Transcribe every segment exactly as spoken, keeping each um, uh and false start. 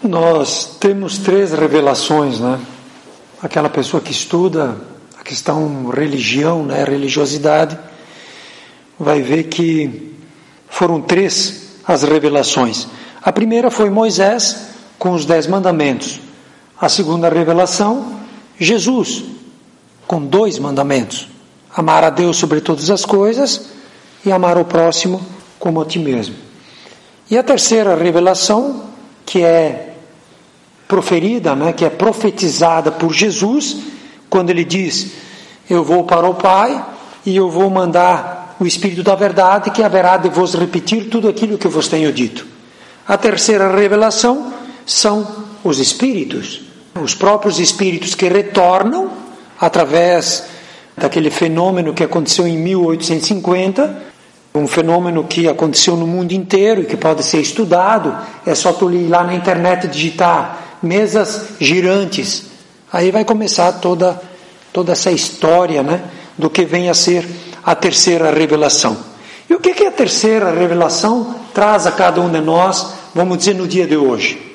Nós temos três revelações, né? Aquela pessoa que estuda a questão religião, né, religiosidade, vai ver que foram três as revelações. A primeira foi Moisés com os dez mandamentos. A segunda revelação, Jesus com dois mandamentos: amar a Deus sobre todas as coisas e amar o próximo como a ti mesmo. E a terceira revelação, que é proferida, né, que é profetizada por Jesus, quando ele diz: eu vou para o Pai e eu vou mandar o Espírito da verdade, que haverá de vos repetir tudo aquilo que vos tenho dito. A terceira revelação são os Espíritos, os próprios Espíritos que retornam através daquele fenômeno que aconteceu em mil oitocentos e cinquenta, um fenômeno que aconteceu no mundo inteiro e que pode ser estudado. É só tu ir lá na internet digitar mesas girantes, aí vai começar toda, toda essa história, né, do que vem a ser a terceira revelação. E o que, que a terceira revelação traz a cada um de nós, vamos dizer, no dia de hoje?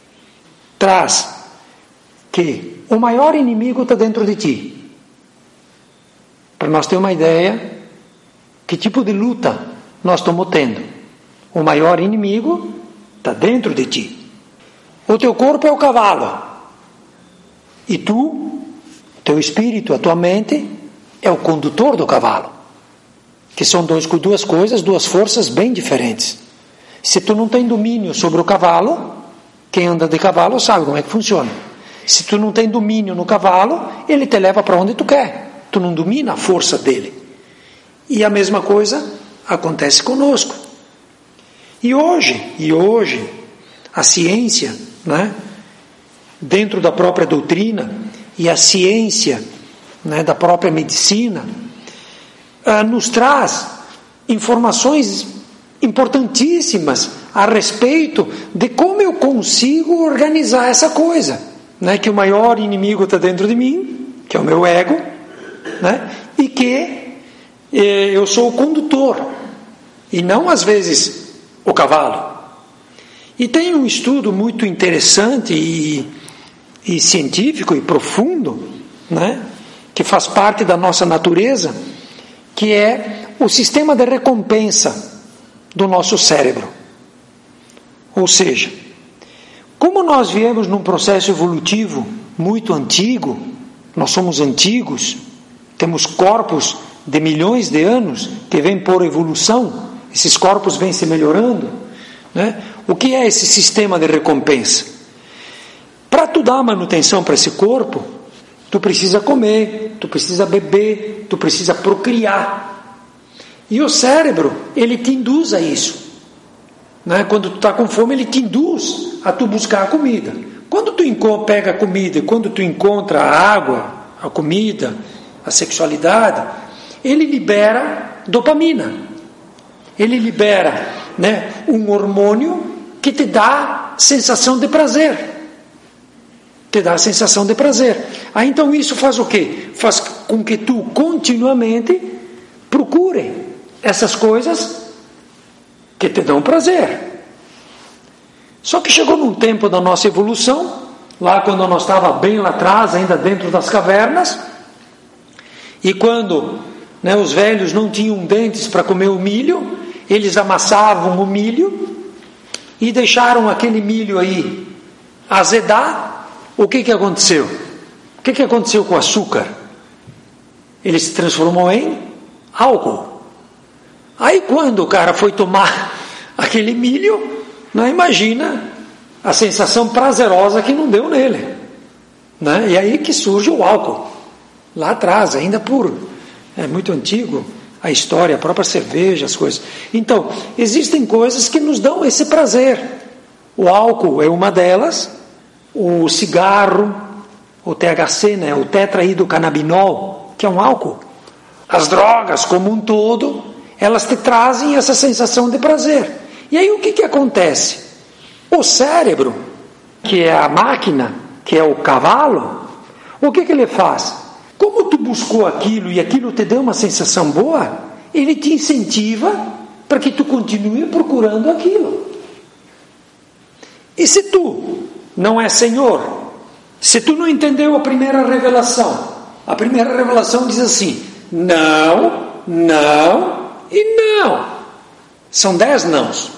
Traz que o maior inimigo está dentro de ti. Para nós ter uma ideia, que tipo de luta nós estamos tendo? O maior inimigo está dentro de ti. O teu corpo é o cavalo. E tu, teu espírito, a tua mente, é o condutor do cavalo. Que são dois, duas coisas, duas forças bem diferentes. Se tu não tem domínio sobre o cavalo, quem anda de cavalo sabe como é que funciona. Se tu não tem domínio no cavalo, ele te leva para onde tu quer. Tu não domina a força dele. E a mesma coisa acontece conosco. E hoje, e hoje, a ciência, né, dentro da própria doutrina, e a ciência, né, da própria medicina, uh, nos traz informações importantíssimas a respeito de como eu consigo organizar essa coisa, né, que o maior inimigo está dentro de mim, que é o meu ego, né, e que eh, eu sou o condutor, e não às vezes o cavalo. E tem um estudo muito interessante e, e científico e profundo, né, que faz parte da nossa natureza, que é o sistema de recompensa do nosso cérebro. Ou seja, como nós viemos num processo evolutivo muito antigo, nós somos antigos, temos corpos de milhões de anos que vêm por evolução, esses corpos vêm se melhorando, né? O que é esse sistema de recompensa? Para tu dar manutenção para esse corpo, tu precisa comer, tu precisa beber, tu precisa procriar. E o cérebro, ele te induz a isso, né? Quando tu está com fome, ele te induz a tu buscar a comida. Quando tu pega a comida e quando tu encontra a água, a comida, a sexualidade, ele libera dopamina. Ele libera, né, um hormônio que te dá sensação de prazer. Te dá a sensação de prazer. Aí então isso faz o quê? Faz com que tu continuamente procure essas coisas que te dão prazer. Só que chegou num tempo da nossa evolução, lá quando nós estávamos bem lá atrás, ainda dentro das cavernas, e quando, né, os velhos não tinham dentes para comer o milho, eles amassavam o milho e deixaram aquele milho aí azedar. O que que aconteceu? O que que aconteceu com o açúcar? Ele se transformou em álcool. Aí quando o cara foi tomar aquele milho, não imagina a sensação prazerosa que não deu nele, né? E aí que surge o álcool, lá atrás, ainda puro, é muito antigo a história, a própria cerveja, as coisas. Então, existem coisas que nos dão esse prazer. O álcool é uma delas, o cigarro, o T H C, né, o tetraidrocannabinol, que é um álcool. As drogas como um todo, elas te trazem essa sensação de prazer. E aí o que que acontece? O cérebro, que é a máquina, que é o cavalo, o que que ele faz? Como tu buscou aquilo e aquilo te deu uma sensação boa, ele te incentiva para que tu continue procurando aquilo. E se tu não é Senhor. Se tu não entendeu a primeira revelação, a primeira revelação diz assim: não, não e não. São dez nãos.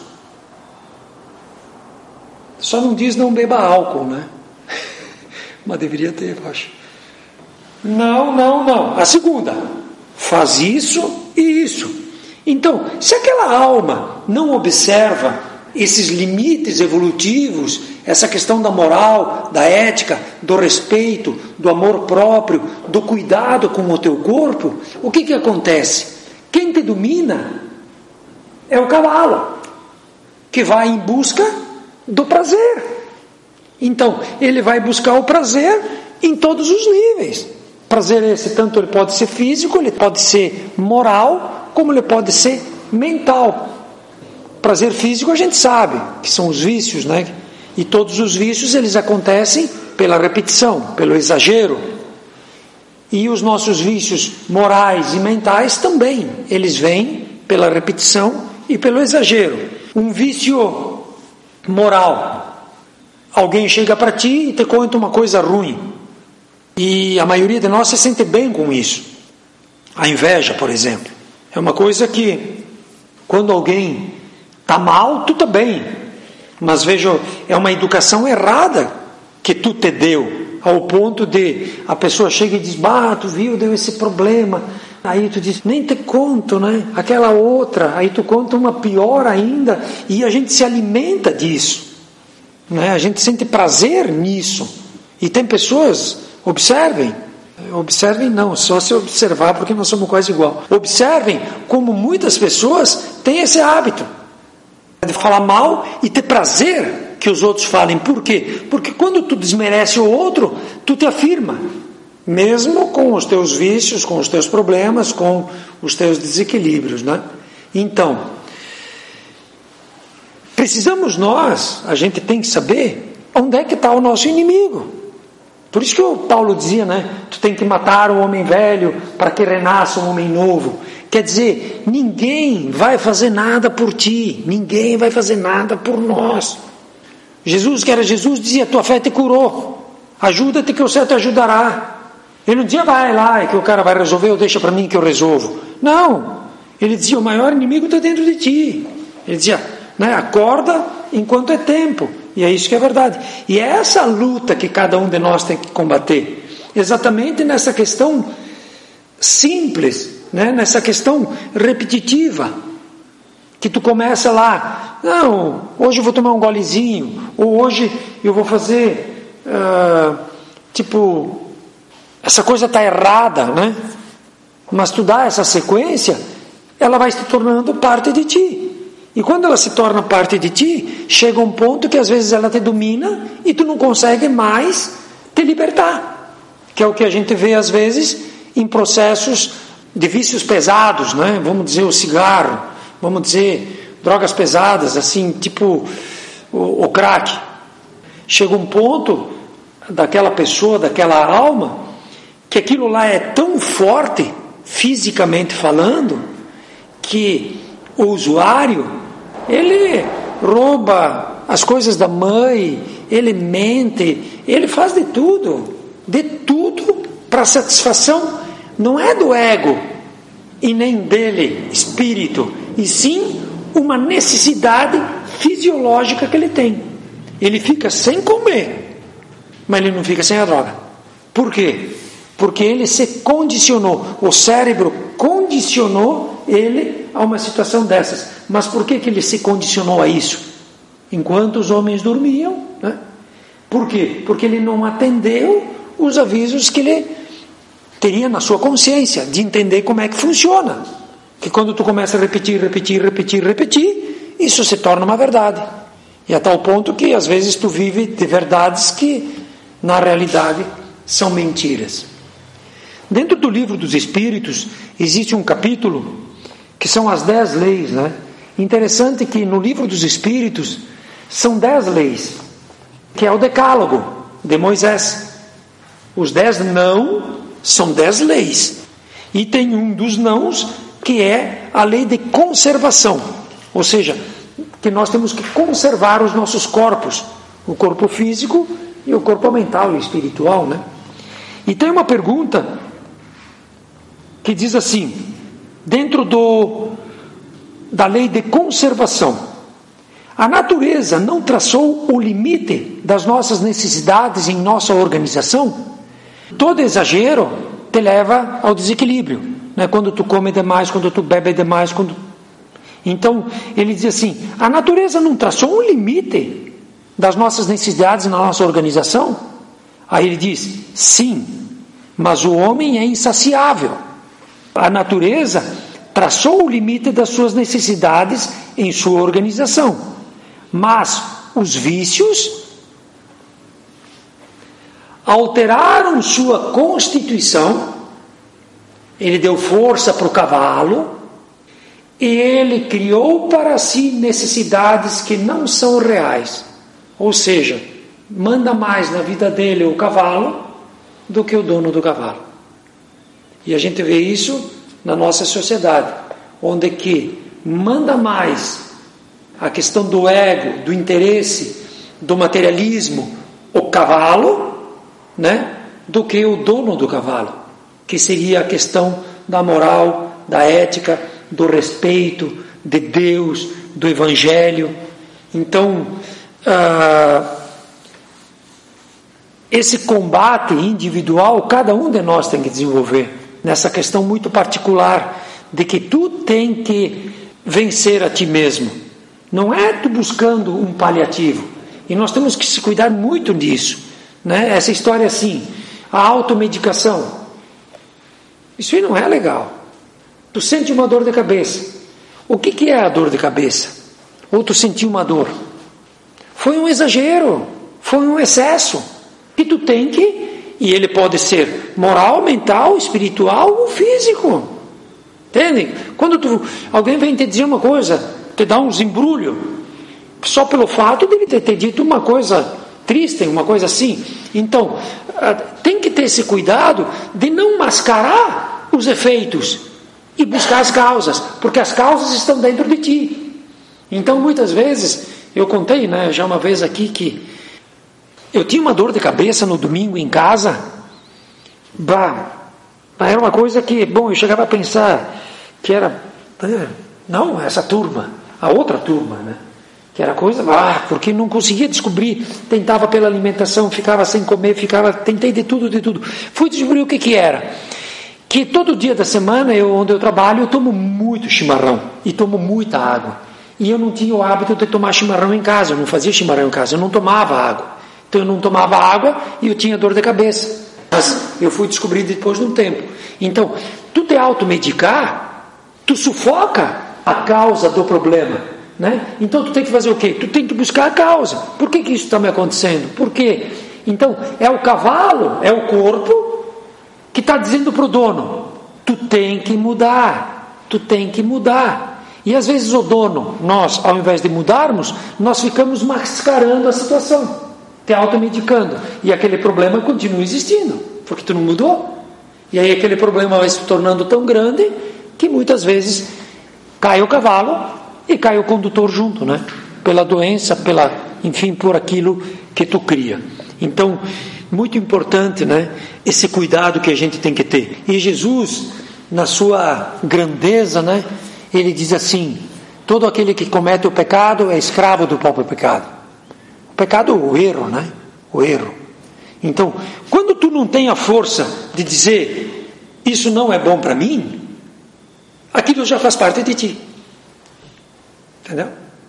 Só não diz não beba álcool, né? Mas deveria ter, eu acho. Não, não, não. A segunda, faz isso e isso. Então, se aquela alma não observa esses limites evolutivos, essa questão da moral, da ética, do respeito, do amor próprio, do cuidado com o teu corpo, o que que acontece? Quem te domina é o cavalo, que vai em busca do prazer. Então, ele vai buscar o prazer em todos os níveis. Prazer esse, tanto ele pode ser físico, ele pode ser moral, como ele pode ser mental. Prazer físico a gente sabe, que são os vícios, né? E todos os vícios, eles acontecem pela repetição, pelo exagero. E os nossos vícios morais e mentais também, eles vêm pela repetição e pelo exagero. Um vício moral, alguém chega para ti e te conta uma coisa ruim, e a maioria de nós se sente bem com isso. A inveja, por exemplo, é uma coisa que quando alguém está mal, tu está bem, mas veja, é uma educação errada que tu te deu, ao ponto de a pessoa chega e diz: bah, tu viu, deu esse problema. Aí tu diz: nem te conto, né? Aquela outra. Aí tu conta uma pior ainda, e a gente se alimenta disso, né? A gente sente prazer nisso. E tem pessoas, observem, observem não, só se observar, porque nós somos quase igual. Observem como muitas pessoas têm esse hábito de falar mal e ter prazer que os outros falem. Por quê? Porque quando tu desmerece o outro, tu te afirma, mesmo com os teus vícios, com os teus problemas, com os teus desequilíbrios, né? Então, precisamos nós, a gente tem que saber onde é que está o nosso inimigo. Por isso que o Paulo dizia, né? Tu tem que matar o homem velho para que renasça um homem novo. Quer dizer, ninguém vai fazer nada por ti, ninguém vai fazer nada por nós. Jesus, que era Jesus, dizia: tua fé te curou, ajuda-te que o céu te ajudará. Ele não dizia: vai lá, é que o cara vai resolver, ou deixa para mim que eu resolvo. Não, ele dizia: o maior inimigo está dentro de ti. Ele dizia, né, acorda enquanto é tempo. E é isso que é verdade. E é essa luta que cada um de nós tem que combater, exatamente nessa questão simples, né, nessa questão repetitiva, que tu começa lá: não, hoje eu vou tomar um golezinho, ou hoje eu vou fazer uh, tipo, essa coisa está errada, né? Mas tu dá essa sequência, ela vai se tornando parte de ti. E quando ela se torna parte de ti, chega um ponto que às vezes ela te domina e tu não consegue mais te libertar, que é o que a gente vê às vezes em processos de vícios pesados, né? Vamos dizer o cigarro, vamos dizer drogas pesadas, assim, tipo o, o crack. Chega um ponto daquela pessoa, daquela alma, que aquilo lá é tão forte, fisicamente falando, que o usuário, ele rouba as coisas da mãe, ele mente, ele faz de tudo, de tudo para satisfação, não é do ego e nem dele, espírito, e sim uma necessidade fisiológica que ele tem. Ele fica sem comer, mas ele não fica sem a droga. Por quê? Porque ele se condicionou, o cérebro condicionou ele a uma situação dessas. Mas por que, que ele se condicionou a isso? Enquanto os homens dormiam, né? Por quê? Porque ele não atendeu os avisos que ele teria na sua consciência, de entender como é que funciona. Que quando tu começa a repetir, repetir, repetir, repetir, isso se torna uma verdade. E a tal ponto que às vezes tu vive de verdades que na realidade são mentiras. Dentro do livro dos Espíritos existe um capítulo que são as dez leis, né? Interessante que no livro dos Espíritos são dez leis, que é o decálogo de Moisés. Os dez não são dez leis. E tem um dos nãos que é a lei de conservação. Ou seja, que nós temos que conservar os nossos corpos, O corpo físico e o corpo mental e espiritual, né? E tem uma pergunta que diz assim, dentro do, da lei de conservação, a natureza não traçou o limite das nossas necessidades em nossa organização? Todo exagero te leva ao desequilíbrio, né? Quando tu come demais, quando tu bebe demais, quando... Então, ele diz assim, a natureza não traçou um limite das nossas necessidades na nossa organização? Aí ele diz, sim, mas o homem é insaciável. A natureza traçou o limite das suas necessidades em sua organização, mas os vícios alteraram sua constituição. Ele deu força para o cavalo e ele criou para si necessidades que não são reais. Ou seja, manda mais na vida dele o cavalo do que o dono do cavalo. E a gente vê isso na nossa sociedade, onde que manda mais a questão do ego, do interesse, do materialismo, o cavalo, né, do que o dono do cavalo, que seria a questão da moral, da ética, do respeito, de Deus, do Evangelho. Então, ah, esse combate individual, cada um de nós tem que desenvolver, nessa questão muito particular, de que tu tem que vencer a ti mesmo. Não é tu buscando um paliativo. E nós temos que se cuidar muito disso, né? Essa história assim, a automedicação, isso aí não é legal. Tu sente uma dor de cabeça. O que, que é a dor de cabeça? Ou tu sentiu uma dor? Foi um exagero, foi um excesso. E tu tem que, e ele pode ser moral, mental, espiritual ou físico. Entende? Quando tu, alguém vem te dizer uma coisa, te dá uns embrulhos, só pelo fato de ele ter, ter dito uma coisa triste, uma coisa assim. Então, tem que ter esse cuidado de não mascarar os efeitos e buscar as causas, porque as causas estão dentro de ti. Então, muitas vezes, eu contei, né, já uma vez aqui, que eu tinha uma dor de cabeça no domingo em casa. Bah, era uma coisa que, bom, eu chegava a pensar que era, não, essa turma, a outra turma, né? Que era coisa, ah, porque não conseguia descobrir, tentava pela alimentação, ficava sem comer, ficava, tentei de tudo, de tudo. Fui descobrir o que que era. Que todo dia da semana, eu, onde eu trabalho, eu tomo muito chimarrão e tomo muita água. E eu não tinha o hábito de tomar chimarrão em casa, eu não fazia chimarrão em casa, eu não tomava água. Então eu não tomava água e eu tinha dor de cabeça. Mas eu fui descobrir depois de um tempo. Então, tu te automedicar, tu sufoca a causa do problema, né? Então tu tem que fazer o quê? Tu tem que buscar a causa. Por que que isso está me acontecendo? Por quê? Então, é o cavalo, é o corpo que está dizendo para o dono, tu tem que mudar, tu tem que mudar. E às vezes o dono, nós, ao invés de mudarmos, nós ficamos mascarando a situação, te automedicando, e aquele problema continua existindo, porque tu não mudou. E aí aquele problema vai se tornando tão grande, que muitas vezes cai o cavalo e cai o condutor junto, né? Pela doença, pela, enfim, por aquilo que tu cria. Então, muito importante, né? Esse cuidado que a gente tem que ter. E Jesus, na sua grandeza, né? Ele diz assim, todo aquele que comete o pecado é escravo do próprio pecado. O pecado é o erro, né? O erro. Então, quando tu não tem a força de dizer, isso não é bom para mim, aquilo já faz parte de ti. Entendeu?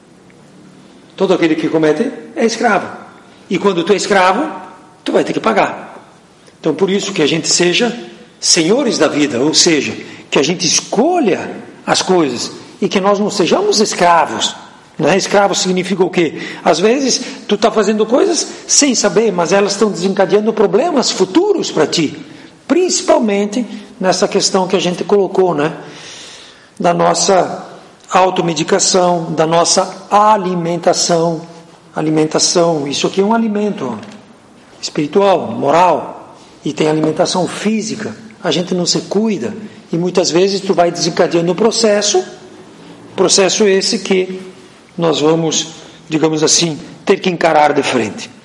Todo aquele que comete é escravo. E quando tu é escravo, tu vai ter que pagar. Então, por isso que a gente seja senhores da vida, ou seja, que a gente escolha as coisas e que nós não sejamos escravos. Né? Escravo significa o quê? Às vezes, tu está fazendo coisas sem saber, mas elas estão desencadeando problemas futuros para ti. Principalmente nessa questão que a gente colocou, né? Da nossa automedicação, da nossa alimentação. Alimentação, isso aqui é um alimento espiritual, moral, e tem alimentação física. A gente não se cuida e muitas vezes tu vai desencadeando o processo, processo esse que nós vamos, digamos assim, ter que encarar de frente.